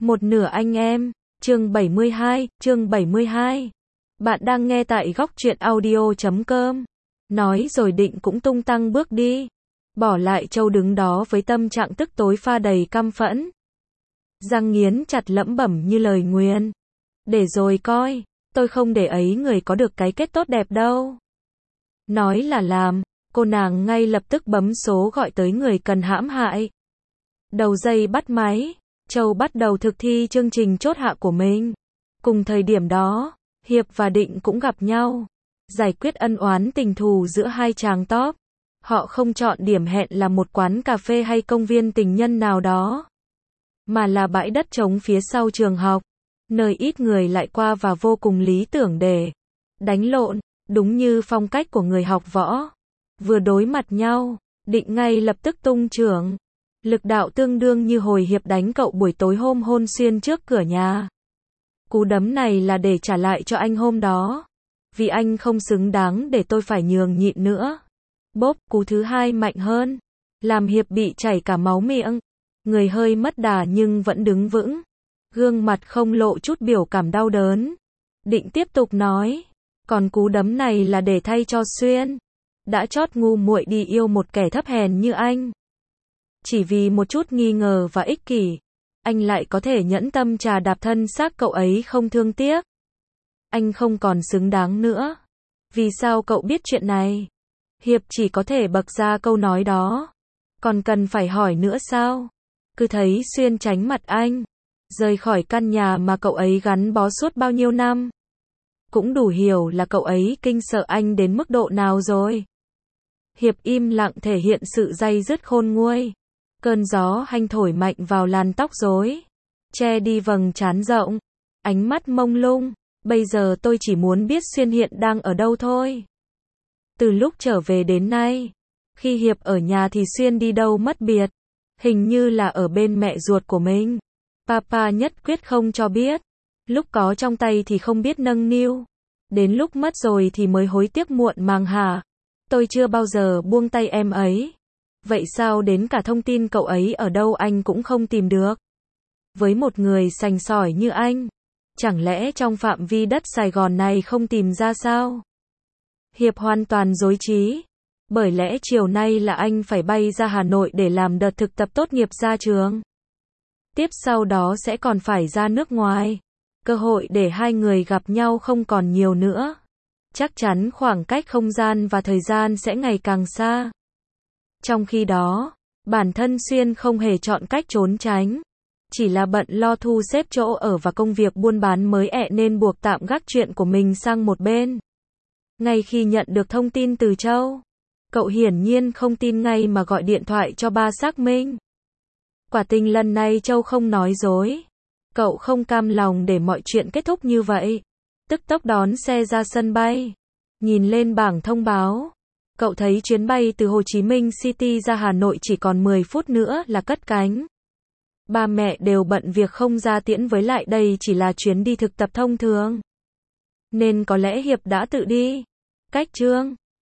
Một nửa anh em, chương 72. Bạn đang nghe tại góc truyện audio.com. Nói rồi Định cũng tung tăng bước đi. Bỏ lại Châu đứng đó với tâm trạng tức tối pha đầy căm phẫn. Răng nghiến chặt lẩm bẩm như lời nguyền. Để rồi coi, tôi không để ấy người có được cái kết tốt đẹp đâu. Nói là làm, cô nàng ngay lập tức bấm số gọi tới người cần hãm hại. Đầu dây bắt máy, Châu bắt đầu thực thi chương trình chốt hạ của mình. Cùng thời điểm đó, Hiệp và Định cũng gặp nhau, giải quyết ân oán tình thù giữa hai chàng top. Họ không chọn điểm hẹn là một quán cà phê hay công viên tình nhân nào đó, mà là bãi đất trống phía sau trường học, nơi ít người lại qua và vô cùng lý tưởng để đánh lộn, đúng như phong cách của người học võ. Vừa đối mặt nhau, Định ngay lập tức tung chưởng. Lực đạo tương đương như hồi Hiệp đánh cậu buổi tối hôm hôn xuyên trước cửa nhà. Cú đấm này là để trả lại cho anh hôm đó. Vì anh không xứng đáng để tôi phải nhường nhịn nữa. Bốp, cú thứ hai mạnh hơn, làm Hiệp bị chảy cả máu miệng. Người hơi mất đà nhưng vẫn đứng vững. Gương mặt không lộ chút biểu cảm đau đớn. Định tiếp tục nói. Còn cú đấm này là để thay cho Xuyên. Đã chót ngu muội đi yêu một kẻ thấp hèn như anh. Chỉ vì một chút nghi ngờ và ích kỷ, anh lại có thể nhẫn tâm chà đạp thân xác cậu ấy không thương tiếc. Anh không còn xứng đáng nữa. Vì sao cậu biết chuyện này? Hiệp chỉ có thể bật ra câu nói đó. Còn cần phải hỏi nữa sao? Cứ thấy Xuyên tránh mặt anh, rời khỏi căn nhà mà cậu ấy gắn bó suốt bao nhiêu năm. Cũng đủ hiểu là cậu ấy kinh sợ anh đến mức độ nào rồi. Hiệp im lặng thể hiện sự day dứt khôn nguôi. Cơn gió hanh thổi mạnh vào làn tóc rối, che đi vầng trán rộng, ánh mắt mông lung. Bây giờ tôi chỉ muốn biết Xuyên hiện đang ở đâu thôi. Từ lúc trở về đến nay, khi Hiệp ở nhà thì Xuyên đi đâu mất biệt. Hình như là ở bên mẹ ruột của mình. Papa nhất quyết không cho biết. Lúc có trong tay thì không biết nâng niu. Đến lúc mất rồi thì mới hối tiếc muộn màng hả? Tôi chưa bao giờ buông tay em ấy. Vậy sao đến cả thông tin cậu ấy ở đâu anh cũng không tìm được? Với một người sành sỏi như anh, chẳng lẽ trong phạm vi đất Sài Gòn này không tìm ra sao? Hiệp hoàn toàn rối trí. Bởi lẽ chiều nay là anh phải bay ra Hà Nội để làm đợt thực tập tốt nghiệp ra trường. Tiếp sau đó sẽ còn phải ra nước ngoài. Cơ hội để hai người gặp nhau không còn nhiều nữa. Chắc chắn khoảng cách không gian và thời gian sẽ ngày càng xa. Trong khi đó, bản thân Xuyên không hề chọn cách trốn tránh. Chỉ là bận lo thu xếp chỗ ở và công việc buôn bán mới nên buộc tạm gác chuyện của mình sang một bên. Ngay khi nhận được thông tin từ Châu, cậu hiển nhiên không tin ngay mà gọi điện thoại cho ba xác minh. Quả tình lần này Châu không nói dối. Cậu không cam lòng để mọi chuyện kết thúc như vậy. Tức tốc đón xe ra sân bay. Nhìn lên bảng thông báo, cậu thấy chuyến bay từ Hồ Chí Minh City ra Hà Nội chỉ còn 10 phút nữa là cất cánh. Ba mẹ đều bận việc không ra tiễn, với lại đây chỉ là chuyến đi thực tập thông thường. Nên có lẽ Hiệp đã tự đi. Cách Trương